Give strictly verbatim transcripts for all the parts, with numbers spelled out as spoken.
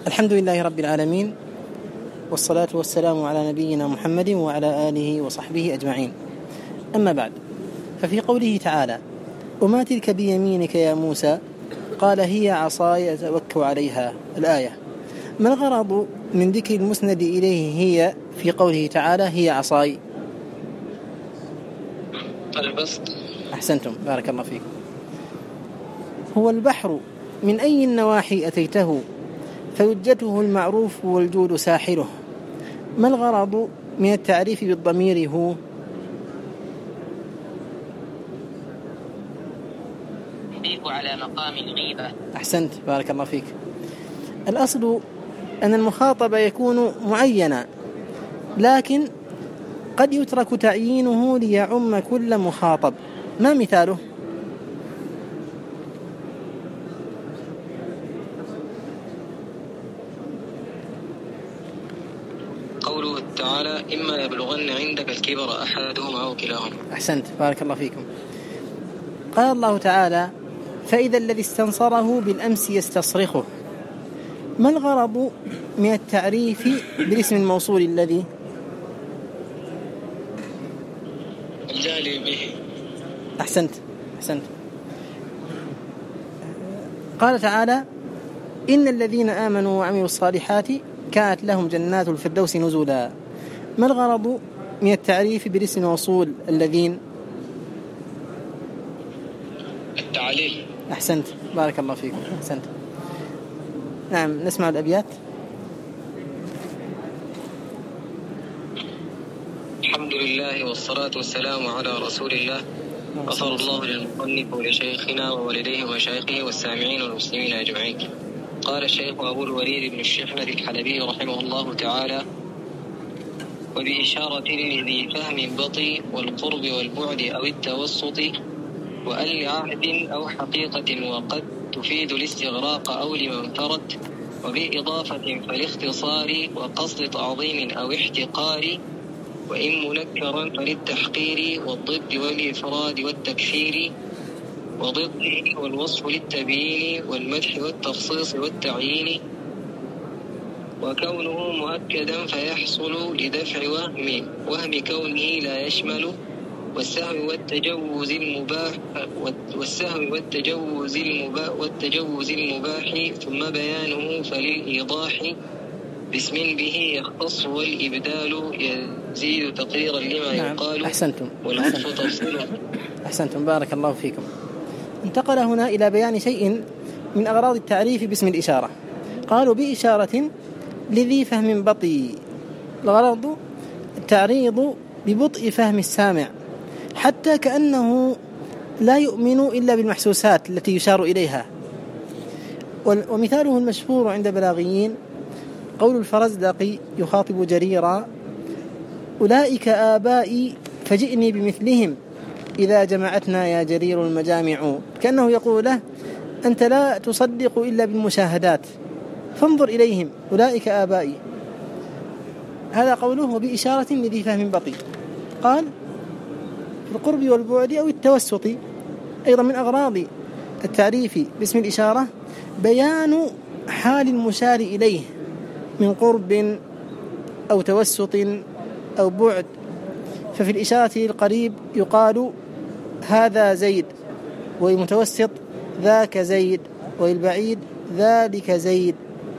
الحمد لله رب العالمين، والصلاة والسلام على نبينا محمد وعلى آله وصحبه أجمعين. أما بعد، ففي قوله تعالى: وما تلك بيمينك يا موسى، قال هي عصاي أتوكل عليها، الآية. ما الغرض من ذكر المسند إليه هي في قوله تعالى هي عصاي؟ البسط. أحسنتم، بارك الله فيكم. هو البحر من أي النواحي أتيته، فوجته المعروف والجود ساحله. ما الغرض من التعريف بالضمير هو؟ يضيف على مقام الغيبة. أحسنت، بارك الله فيك. الأصل أن المخاطب يكون معينا، لكن قد يترك تعيينه ليعم كل مخاطب. ما مثاله؟ قوله تعالى: إما يبلغن عندك الكبر أحدهما أو كلاهما. أحسنت، بارك الله فيكم. قال الله تعالى: فإذا الذي استنصره بالأمس يستصرخه. ما الغرض من التعريف بالاسم الموصول الذي؟ الجهل به. أحسنت أحسنت. قال تعالى: إن الذين آمنوا وعملوا الصالحات كانت لهم جنات الفردوس نزلا. ما الغرض من التعريف بالاسم الموصول الذين؟ التعليل. أحسنت، بارك الله فيكم. أحسنت. نعم، نسمع الأبيات. الحمد لله والصلاة والسلام على رسول الله. غفر الله للمصنف ولشيخنا ووالديه ومشايخه والسامعين والمسلمين أجمعين. قال الشيخ أبو الوليد بن الشحنة الحلبي رحمه الله تعالى: وبإشارة لذي فهم بطي والقرب والبعد أو التوسط وأن لعهد أو حقيقة وقد تفيد الاستغراق أو لمن فرد، وبإضافة فالاختصار وقصد تعظيم أو احتقار، وإن منكرا فللتحقير والضد والإفراد والتكثير، وضده والوصف للتبيين والمدح والتخصيص والتعيين، وكونه مؤكدا فيحصل لدفع وهم وهم كونه لا يشمل، والسهو والتجوز المباح والسهو والتجوز المباح والتجوز المباح ثم بيانه فللإيضاح، باسم به يختص والإبدال يزيد تقريرا لما نعم. يقال. أحسنتم والعطف تفصيله. أحسنتم، بارك الله فيكم. انتقل هنا إلى بيان شيء من أغراض التعريف باسم الإشارة. قالوا بإشارة لذي فهم بطيء. الغرض التعريض ببطء فهم السامع، حتى كأنه لا يؤمن إلا بالمحسوسات التي يشار إليها. ومثاله المشهور عند بلاغيين قول الفرزدقي يخاطب جريرا: أولئك آبائي فجئني بمثلهم إذا جمعتنا يا جرير المجامع. كأنه يقول له: أنت لا تصدق إلا بالمشاهدات، فانظر إليهم، أولئك آبائي. هذا قوله بإشارة لذي فهم بطيء. قال: في القرب والبعد أو التوسط. أيضا من أغراض التعريف باسم الإشارة بيان حال المشار إليه من قرب أو توسط أو بعد. ففي الإشارة للقريب يقال هذا زيد، والمتوسط ذاك زيد، والبعيد ذلك زيد.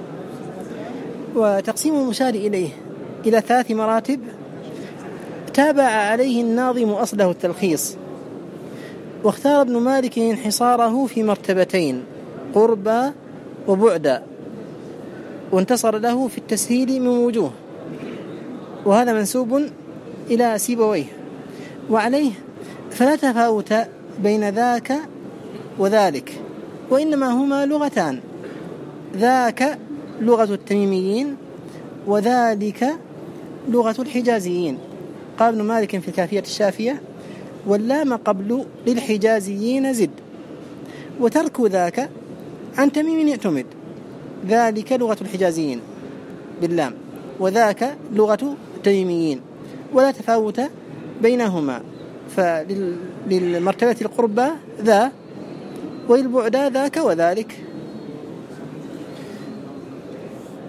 وتقسيم المشار إليه إلى ثلاث مراتب تابع عليه الناظم أصله التلخيص، واختار ابن مالك انحصاره في مرتبتين: قربا وبعدا، وانتصر له في التسهيل من وجوه، وهذا منسوب إلى سيبويه. وعليه فلا تفاوت بين ذاك وذلك، وإنما هما لغتان: ذاك لغة التميميين، وذلك لغة الحجازيين. قال ابن مالك في الكافية الشافية: واللام قبل للحجازيين زد، وترك ذاك عن تميم يعتمد. ذلك لغة الحجازيين باللام، وذاك لغة التميميين، ولا تفاوت بينهما. فللمرتبة القربى ذا، وللبعد ذاك وذلك.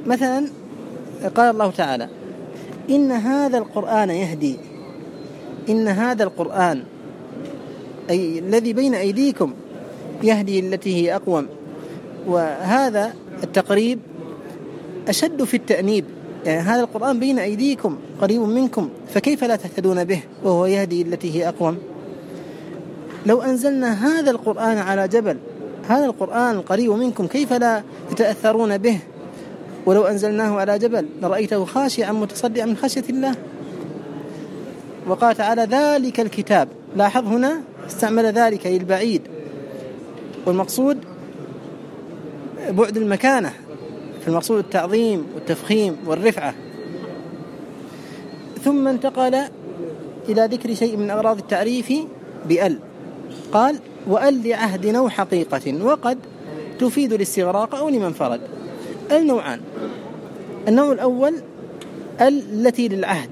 مثلا قال الله تعالى: إن هذا القرآن يهدي، إن هذا القرآن أي الذي بين أيديكم يهدي التي هي أقوم. وهذا التقريب أشد في التأنيب، يعني هذا القرآن بين أيديكم قريب منكم، فكيف لا تهتدون به وهو يهدي التي هي أقوم؟ لو أنزلنا هذا القرآن على جبل، هذا القرآن قريب منكم، كيف لا تتأثرون به؟ ولو أنزلناه على جبل لرأيته خاشعا متصدعا من خشية الله. وقال تعالى: ذلك الكتاب. لاحظ هنا استعمل ذلك للبعيد، والمقصود بعد المكانة، فالمقصود التعظيم والتفخيم والرفعة. ثم انتقل إلى ذكر شيء من أغراض التعريف بأل، قال: وأل لعهد أو حقيقة، وقد تفيد الاستغراق أو لمن فرد. النوعان: النوع الأول ال التي للعهد،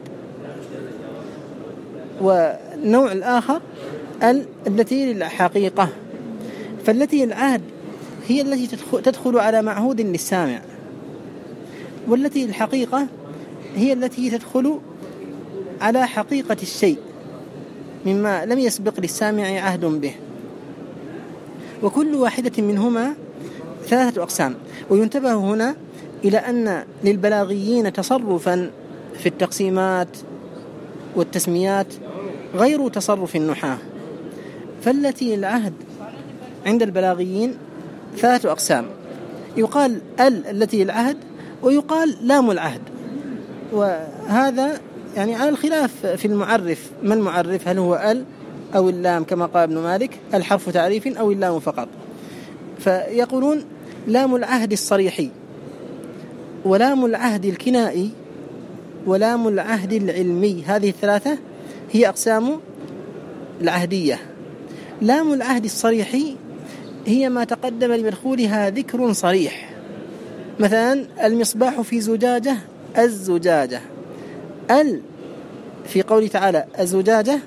والنوع الآخر ال التي للحقيقة. فالتي للعهد هي التي تدخل على معهود للسامع، والتي للحقيقة هي التي تدخل على حقيقة الشيء مما لم يسبق للسامع عهد به. وكل واحدة منهما ثلاثة أقسام. وينتبه هنا إلى أن للبلاغيين تصرفا في التقسيمات والتسميات غير تصرف النحاة. فالتي العهد عند البلاغيين ثلاثة أقسام: يقال ال التي العهد، ويقال لام العهد. وهذا يعني على الخلاف في المعرف، ما المعرف؟ هل هو ال أو اللام كما قال ابن مالك الحرف تعريف أو اللام فقط؟ فيقولون لام العهد الصريحي، ولام العهد الكنائي، ولام العهد العلمي. هذه الثلاثة هي أقسام العهدية. لام العهد الصريحي هي ما تقدم لمدخولها ذكر صريح، مثلا المصباح في زجاجة، الزجاجة. ال في قوله تعالى الزجاجة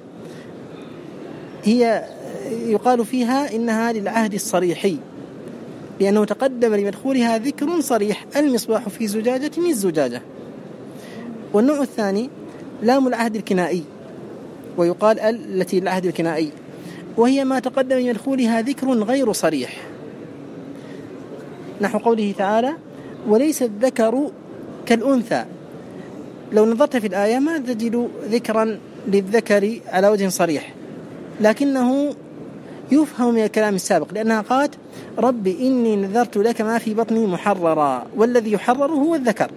هي يقال فيها إنها للعهد الصريحي، لأنه تقدم لمدخولها ذكر صريح: المصباح في زجاجة الزجاجة. والنوع الثاني لام العهد الكنائي، ويقال ال التي للعهد الكنائي، وهي ما تقدم لمدخولها ذكر غير صريح، نحو قوله تعالى: وليس الذكر كالأنثى. لو نظرت في الآية ما تجد ذكرا للذكر على وجه صريح، لكنه يفهم من الكلام السابق، لأنها قالت: رب إني نذرت لك ما في بطني محررا، والذي يحرر هو الذكر.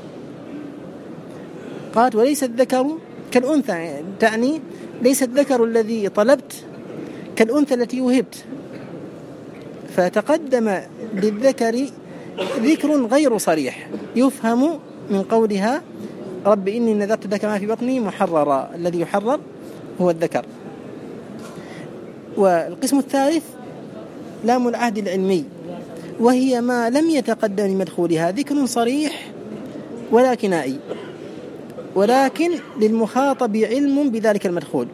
قالت: وليس الذكر كالأنثى، تعني ليس الذكر الذي طلبت كالأنثى التي وهبت. فتقدم للذكر ذكر غير صريح يفهم من قولها: رب إني نذرت لك ما في بطني محررا، الذي يحرر هو الذكر. والقسم الثالث لام العهد العلمي، وهي ما لم يتقدم لمدخولها ذكر صريح ولا كنائي، ولكن للمخاطب علم بذلك المدخول،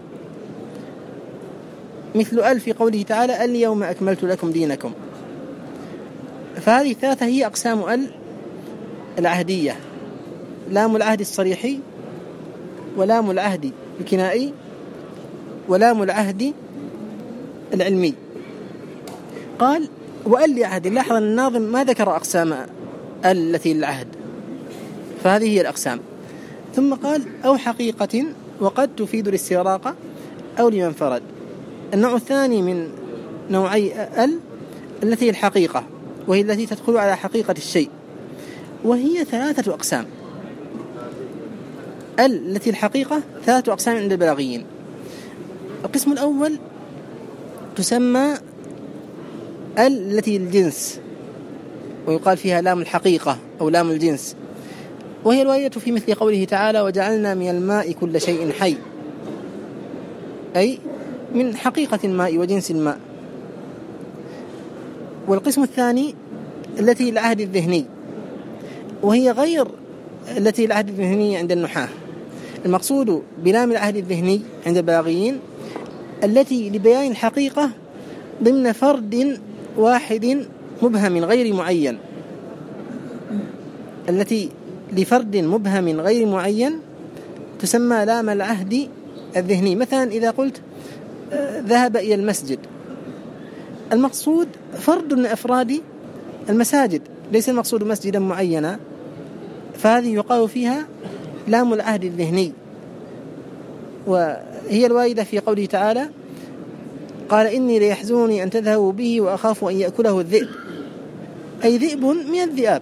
مثل أل في قوله تعالى: اليوم أكملت لكم دينكم. فهذه الثلاثة هي أقسام ال العهدية: لام العهد الصريحي، ولام العهد الكنائي، ولام العهد العلمي. قال: وأل لعهد. لاحظ أن الناظم ما ذكر أقسام ال التي للعهد، فهذه هي الأقسام. ثم قال: أو حقيقة، وقد تفيد الاستغراق أو لمن فرد. النوع الثاني من نوعي ال التي الحقيقة، وهي التي تدخل على حقيقة الشيء، وهي ثلاثة أقسام. ال التي الحقيقة ثلاثة أقسام عند البلاغيين. القسم الأول تسمى ال التي الجنس، ويقال فيها لام الحقيقة أو لام الجنس، وهي الواردة في مثل قوله تعالى: وجعلنا من الماء كل شيء حي، أي من حقيقة الماء وجنس الماء. والقسم الثاني التي العهد الذهني، وهي غير التي العهد الذهني عند النحاة. المقصود بلام العهد الذهني عند البلاغيين التي لبيان الحقيقة ضمن فرد واحد مبهم غير معين. التي لفرد مبهم غير معين تسمى لام العهد الذهني. مثلا إذا قلت ذهب إلى المسجد، المقصود فرد من أفراد المساجد، ليس المقصود مسجدا معينا، فهذه يقال فيها لام العهد الذهني. وهي الواردة في قوله تعالى: قال إني ليحزنني أن تذهبوا به وأخاف أن يأكله الذئب، أي ذئب من الذئاب.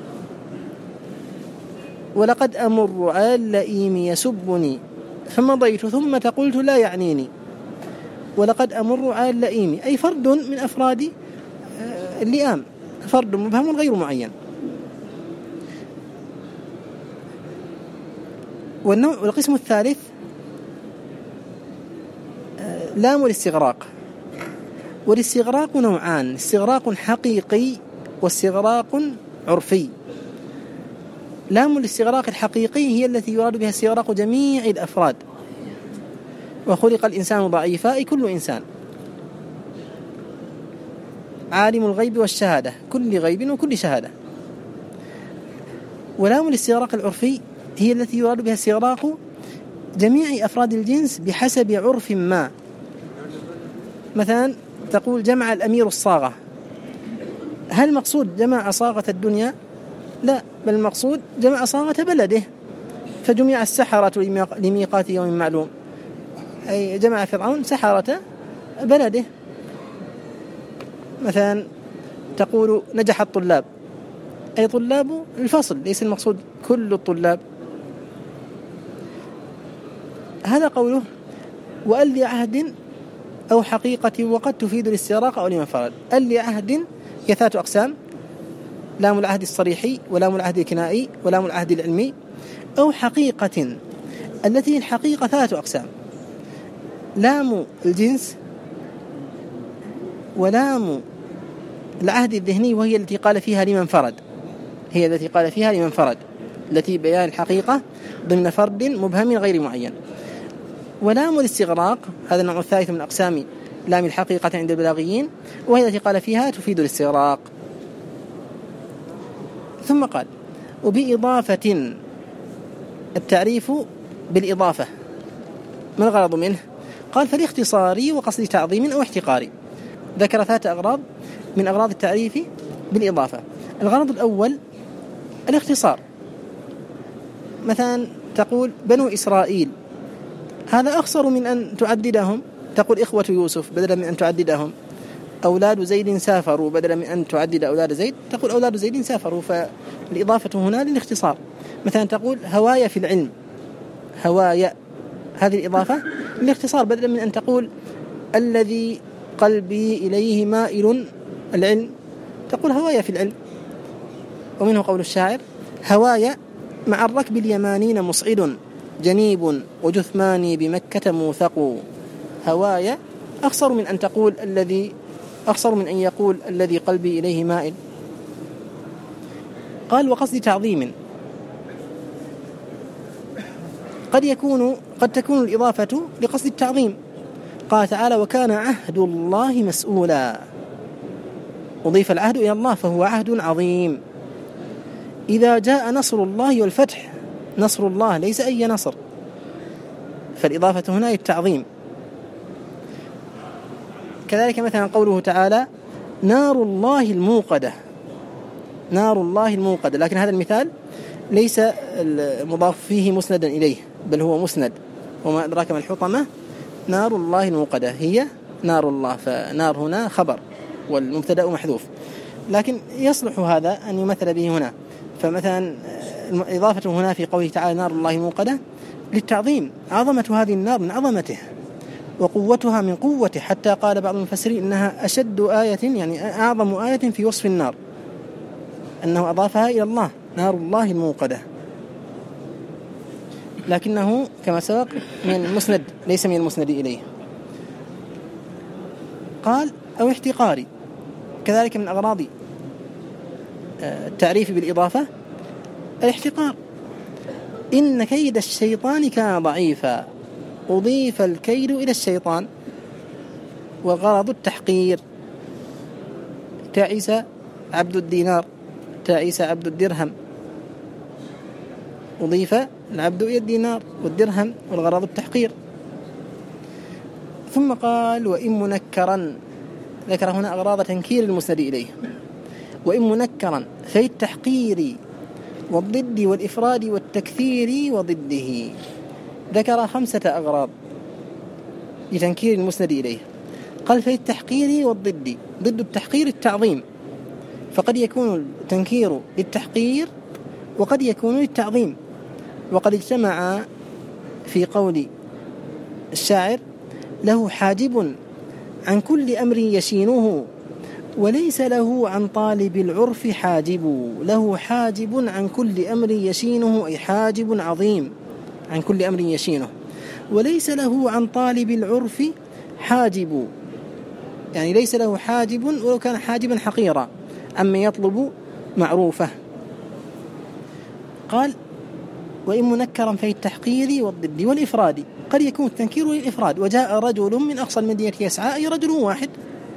ولقد أمر على اللئيم يسبني فمضيت ثم قلت لا يعنيني. ولقد أمر على اللئيم أي فرد من أفراد اللئام، فرد مبهم غير معين. والنوع والقسم الثالث لام الاستغراق. والاستغراق نوعان: استغراق حقيقي واستغراق عرفي. لام الاستغراق الحقيقي هي التي يراد بها استغراق جميع الأفراد، وخلق الإنسان ضعيفا أي كل إنسان، عالم الغيب والشهادة، كل غيب وكل شهادة. ولام الاستغراق العرفي هي التي يراد بها استغراق جميع أفراد الجنس بحسب عرف ما. مثلا تقول جمع الأمير الصاغة، هل مقصود جمع صاغة الدنيا؟ لا، بل المقصود جمع صاغة بلده، فجمع السحرة لميقات يوم معلوم، أي جمع فرعون سحرة بلده. مثلا تقول نجح الطلاب، أي طلاب الفصل، ليس المقصود كل الطلاب. هذا قوله وأل لعهد أو حقيقة وقد تفيد الاستغراق أو الانفراد. أل لعهد هي ثلاثة أقسام: لام العهد الصريحي، ولام العهد الكنائي، ولام العهد العلمي. أو حقيقة، التي الحقيقة ثلاثة أقسام: لام الجنس، ولام العهد الذهني وهي التي قال فيها لمن فرد، هي التي قال فيها لمن فرد، التي بيان الحقيقة ضمن فرد مبهم غير معين. ولام الاستغراق هذا النوع الثالث من أقسام لام الحقيقة عند البلاغيين، وهي التي قال فيها تفيد الاستغراق. ثم قال وبإضافة، التعريف بالإضافة ما الغرض منه؟ قال فالاختصاري وقصد تعظيم أو احتقاري. ذكر ثلاثة أغراض من أغراض التعريف بالإضافة. الغرض الأول الاختصار، مثلا تقول بنو إسرائيل، هذا أخصر من أن تعددهم، تقول إخوة يوسف بدلا من أن تعددهم. أولاد زيد سافروا بدلا من أن تعدد أولاد زيد، تقول أولاد زيد سافروا، فالإضافة هنا للاختصار. مثلا تقول هوايا في العلم، هوايا، هذه الإضافة للاختصار، بدلا من أن تقول الذي قلبي إليه مائل العلم، تقول هوايا في العلم. ومنه قول الشاعر هوايا مع الركب اليمانين مصعد جنيب وجثماني بمكة موثق. هوايا أخصر من أن تقول الذي، أخصر من أن يقول الذي قلبي إليه مائل. قال وقصد تعظيم، قد يكون قد تكون الإضافة لقصد التعظيم. قال تعالى وكان عهد الله مسؤولا، أضيف العهد إلى الله فهو عهد عظيم. إذا جاء نصر الله والفتح، نصر الله ليس أي نصر، فالإضافة هنا للتعظيم. كذلك مثلا قوله تعالى نار الله الموقدة، نار الله الموقدة، لكن هذا المثال ليس المضاف فيه مسندا إليه، بل هو مسند. وما أدراك ما الحطمة، نار الله الموقدة هي نار الله، فنار هنا خبر والمبتدأ محذوف، لكن يصلح هذا أن يمثل به هنا. فمثلا الإضافة هنا في قوله تعالى نار الله الموقدة للتعظيم، عظمة هذه النار من عظمته وقوتها من قوته، حتى قال بعض المفسرين إنها أشد آية، يعني أعظم آية في وصف النار، أنه أضافها إلى الله، نار الله الموقدة، لكنه كما سبق من المسند ليس من المسند إليه. قال أو احتقاري، كذلك من أغراض التعريف بالإضافة الاحتقار. إن كيد الشيطان كان ضعيفا، أضيف الكيد إلى الشيطان، وغرض التحقير. تعيس عبد الدينار، تعيس عبد الدرهم، أضيف العبد إلى الدينار والدرهم والغرض التحقير. ثم قال وإن منكرا، ذكر هنا أغراض تنكير المسند إليه. وإن منكرا في التحقير والضد والإفراد والتكثير وضده، ذكر خمسة أغراض لتنكير المسند إليه. قال في التحقير والضد، ضد التحقير التعظيم، فقد يكون التنكير للتحقير وقد يكون للتعظيم، وقد اجتمع في قول الشاعر له حاجب عن كل أمر يشينه وليس له عن طالب العرف حاجب. له حاجب عن كل أمر يشينه، أي حاجب عظيم عن كل أمر يشينه، وليس له عن طالب العرف حاجب، يعني ليس له حاجب ولو كان حاجبا حقيرا أما يطلب معروفة. قال وإن منكرا في التحقير والضد والإفراد، قد يكون التنكير للإفراد، وجاء رجل من أقصى المدينة يسعى، أي رجل واحد.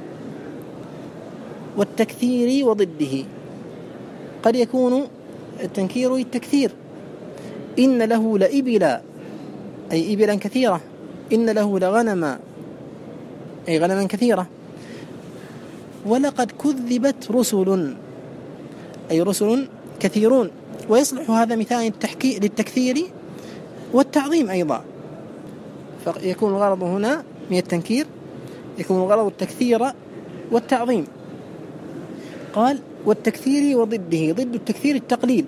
والتكثير وضده، قد يكون التنكير للتكثير، إن له لإبلا، أي إبلا كثيرة، إن له لغنما، أي غنما كثيرة. ولقد كذبت رسل، أي رسل كثيرون. ويصلح هذا مثال للتكثير والتعظيم أيضا، فيكون الغرض هنا من التنكير يكون الغرض التكثير والتعظيم. قال والتكثير وضده، ضد التكثير التقليل.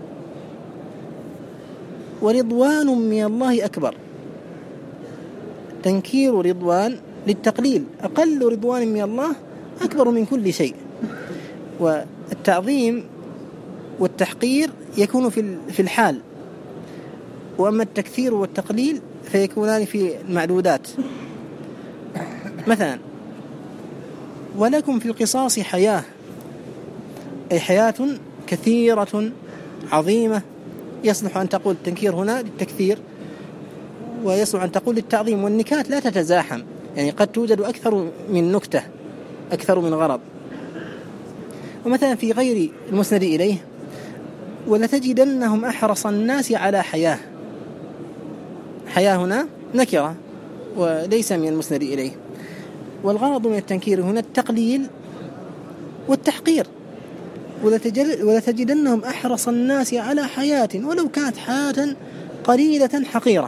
ورضوان من الله أكبر، تنكير رضوان للتقليل، أقل رضوان من الله أكبر من كل شيء. والتعظيم والتحقير يكون في الحال، وأما التكثير والتقليل فيكونان في المعدودات. مثلا ولكم في القصاص حياة، أي حياة كثيرة عظيمة، يصلح أن تقول التنكير هنا للتكثير، ويصلح أن تقول للتعظيم. والنكات لا تتزاحم، يعني قد توجد أكثر من نكتة، أكثر من غرض. ومثلا في غير المسند إليه ولتجدنهم أحرص الناس على حياة، حياة هنا نكرة وليس من المسند إليه. والغرض من التنكير هنا التقليل والتحقير. ولتجدنهم أحرص الناس على حياة ولو كانت حياة قليلة حقيرة.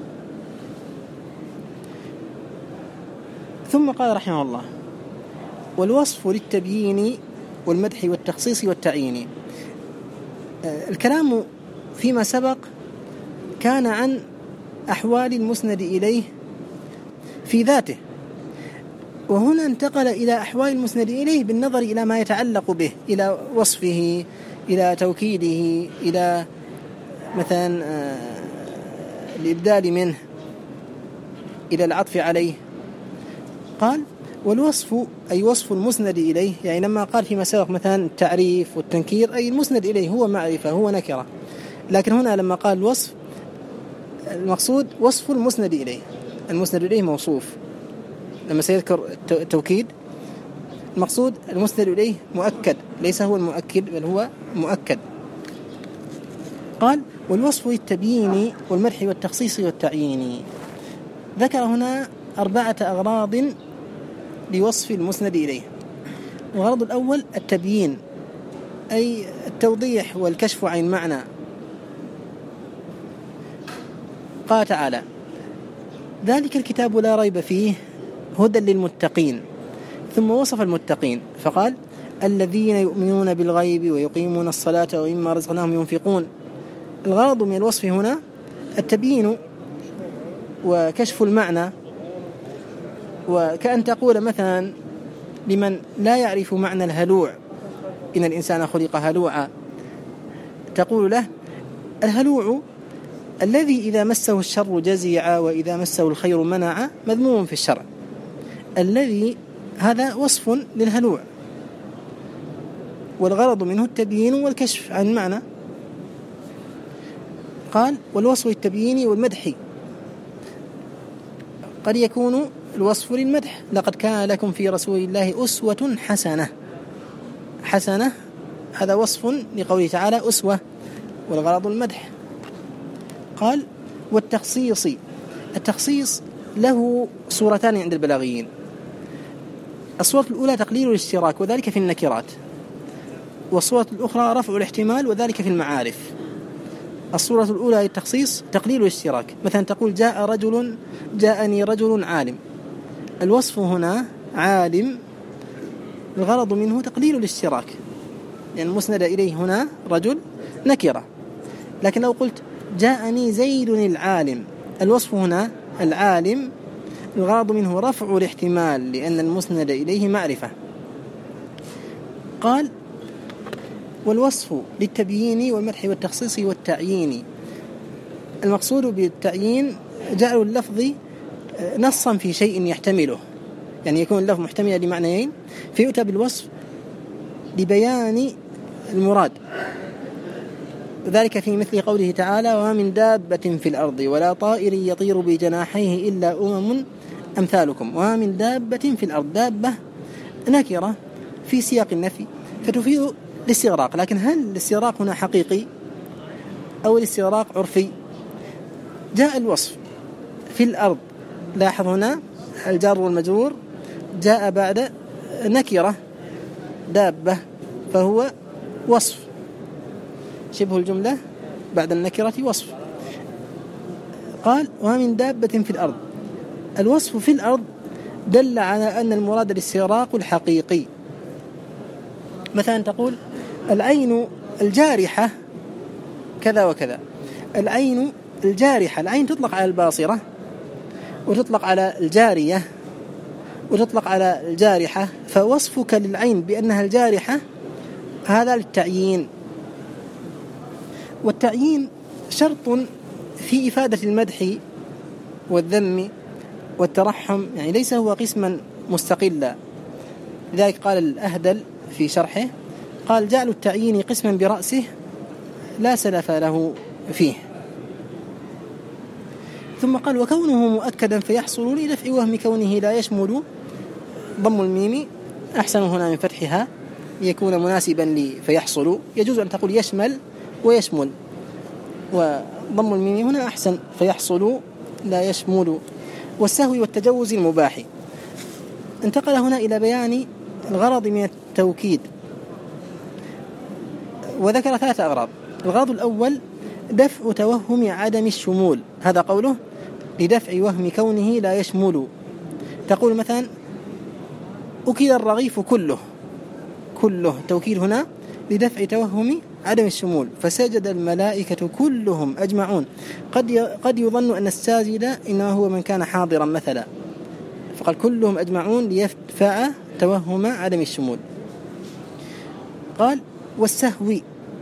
ثم قال رحمه الله والوصف للتبيين والمدح والتخصيص والتعيين. الكلام فيما سبق كان عن أحوال المسند إليه في ذاته، وهنا انتقل إلى أحوال المسند إليه بالنظر إلى ما يتعلق به، إلى وصفه، إلى توكيده، إلى مثلا الإبدال منه، إلى العطف عليه. قال والوصف أي وصف المسند إليه، يعني لما قال فيما سبق مثلا التعريف والتنكير أي المسند إليه هو معرفة، هو نكرة، لكن هنا لما قال الوصف المقصود وصف المسند إليه، المسند إليه موصوف. لما سيذكر التوكيد المقصود المسند إليه مؤكد، ليس هو المؤكد بل هو مؤكد. قال والوصف للتبيين والمدح والتخصيص والتعيين. ذكر هنا أربعة أغراض لوصف المسند إليه. الغرض الأول التبيين، أي التوضيح والكشف عن معنى. قال تعالى ذلك الكتاب لا ريب فيه هدى للمتقين، ثم وصف المتقين فقال الذين يؤمنون بالغيب ويقيمون الصلاة ومما رزقناهم ينفقون. الغرض من الوصف هنا التبيين وكشف المعنى، وكأن تقول مثلا لمن لا يعرف معنى الهلوع إن الإنسان خلق هلوعا، تقول له الهلوع الذي إذا مسه الشر جزيعا وإذا مسه الخير منعا مذموم في الشرع. الذي هذا وصف للهلوع، والغرض منه التبيين والكشف عن معنى. قال والوصف للتبيين والمدح، قد يكون الوصف للمدح لقد كان لكم في رسول الله أسوة حسنة. حسنة هذا وصف لقوله تعالى أسوة، والغرض المدح. قال والتخصيص. التخصيص له صورتان عند البلاغيين. الصورة الأولى تقليل الاشتراك وذلك في النكرات، والصورة الأخرى رفع الاحتمال وذلك في المعارف. الصورة الأولى التخصيص تقليل الاشتراك، مثلا تقول جاء رجل جاءني رجل عالم، الوصف هنا عالم، الغرض منه تقليل الاشتراك، يعني المسند إليه هنا رجل نكرة. لكن لو قلت جاءني زيد العالم، الوصف هنا العالم، الغرض منه رفع الاحتمال لأن المسند إليه معرفة. قال والوصف للتبيين والمدح والتخصيص والتعيين. المقصود بالتعيين جعل اللفظ نصا في شيء يحتمله، يعني يكون اللفظ محتملا لمعنيين، فيؤتى بالوصف لبيان المراد. ذلك في مثل قوله تعالى وما من دابة في الأرض ولا طائر يطير بجناحيه إلا أمم أمثالكم. وما من دابة في الأرض، دابة نكرة في سياق النفي فتفيد الاستغراق، لكن هل الاستغراق هنا حقيقي أو الاستغراق عرفي؟ جاء الوصف في الأرض، لاحظ هنا الجار والمجرور جاء بعد نكرة دابة، فهو وصف، شبه الجملة بعد النكرة وصف. قال وما من دابة في الأرض، الوصف في الأرض دل على أن المراد الاستغراق الحقيقي. مثلا تقول العين الجارحة كذا وكذا، العين الجارحة، العين تطلق على الباصرة وتطلق على الجارية وتطلق على الجارحة، فوصفك للعين بأنها الجارحة هذا للتعيين. والتعيين شرط في إفادة المدح والذم والترحم، يعني ليس هو قسما مستقلا. لذلك قال الأهدل في شرحه قال جعل التعيين قسما برأسه لا سلف له فيه. ثم قال وكونه مؤكدا فيحصل لدفع وهم كونه لا يشمل، ضم الميم أحسن هنا من فتحها يكون مناسبا لي فيحصل، يجوز أن تقول يشمل ويشمل، وضم الميم هنا أحسن فيحصل لا يشمل. والسهو والتجوز المباح. انتقل هنا إلى بيان الغرض من التوكيد وذكر ثلاثة أغراض. الغرض الأول دفع توهم عدم الشمول، هذا قوله لدفع وهم كونه لا يشمل. تقول مثلا أكل الرغيف كله، كله توكيد هنا لدفع توهم عدم الشمول، فسجد الملائكة كلهم أجمعون. قد قد يظن أن الساجد إنما هو من كان حاضرا مثلا، فقال كلهم أجمعون ليدفع توهم عدم الشمول. قال والسهو،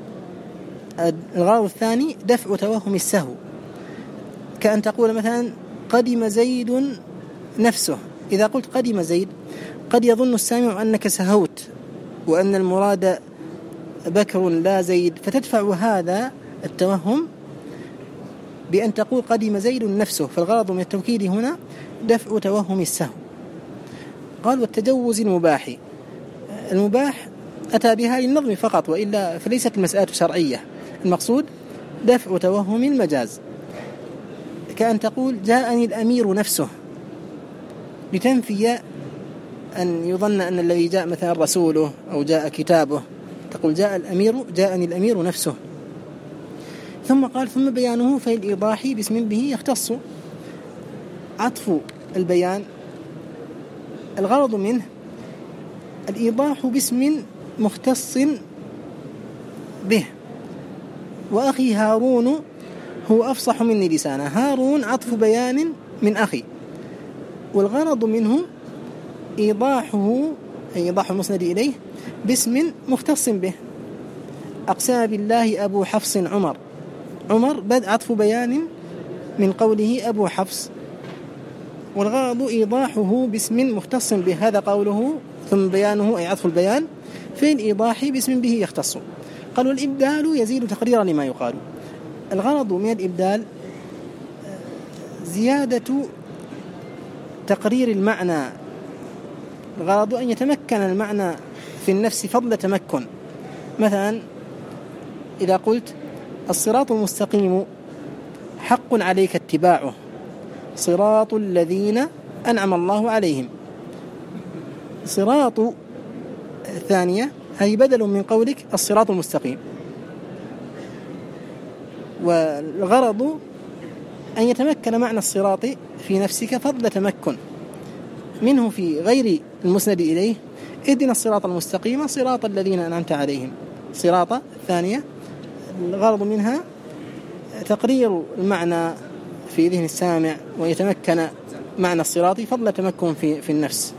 الغرض الثاني دفع توهم السهو، كأن تقول مثلا قدم زيد نفسه. إذا قلت قدم زيد قد يظن السامع أنك سهوت وأن المراد بكر لا زيد، فتدفع هذا التوهم بأن تقول قدم زيد نفسه، فالغرض من التوكيد هنا دفع توهم السهو. قال والتجوز المباح، المباح أتى بها للنظم فقط وإلا فليست المسألة شرعية، المقصود دفع توهم المجاز، كأن تقول جاءني الأمير نفسه، لتنفي أن يظن أن الذي جاء مثلا رسوله أو جاء كتابه، تقول جاء الأمير جاءني الأمير نفسه. ثم قال ثم بيانه في الإيضاح باسم به يختص، عطف البيان الغرض منه الإيضاح باسم مختص به. وأخي هارون هو أفصح مني لسانا، هارون عطف بيان من أخي، والغرض منه إيضاحه أي إيضاح المسند إليه باسم مختص به. أقسم بالله أبو حفص عمر، عمر بدء عطف بيان من قوله أبو حفص، والغرض إيضاحه باسم مختص به، هذا قوله ثم بيانه أي عطف البيان في الإيضاح باسم به يختص. قال والإبدال يزيد تقريرا لما يقال، الغرض من الإبدال زيادة تقرير المعنى، الغرض أن يتمكن المعنى في النفس فضل تمكن. مثلا إذا قلت الصراط المستقيم حق عليك اتباعه، صراط الذين أنعم الله عليهم. صراط ثانية هي بدل من قولك الصراط المستقيم، والغرض أن يتمكن معنى الصراط في نفسك فضل تمكن منه في غير المسند إليه. اهدنا الصراط المستقيم صراط الذين أنعمت عليهم. صراط الثانية الغرض منها تقرير المعنى في ذهن السامع ويتمكن معنى الصراط فضل تمكن في, في النفس.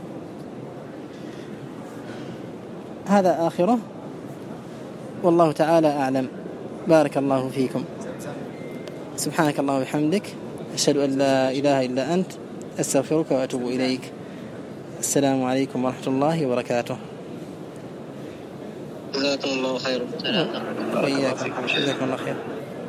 هذا آخره، والله تعالى أعلم. بارك الله فيكم. سبحانك الله وبحمدك، أشهد أن لا إله إلا أنت، أستغفرك وأتوب إليك. السلام عليكم ورحمة الله وبركاته. جزاكم الله خيرا. وإياكم، جزاكم الله خير.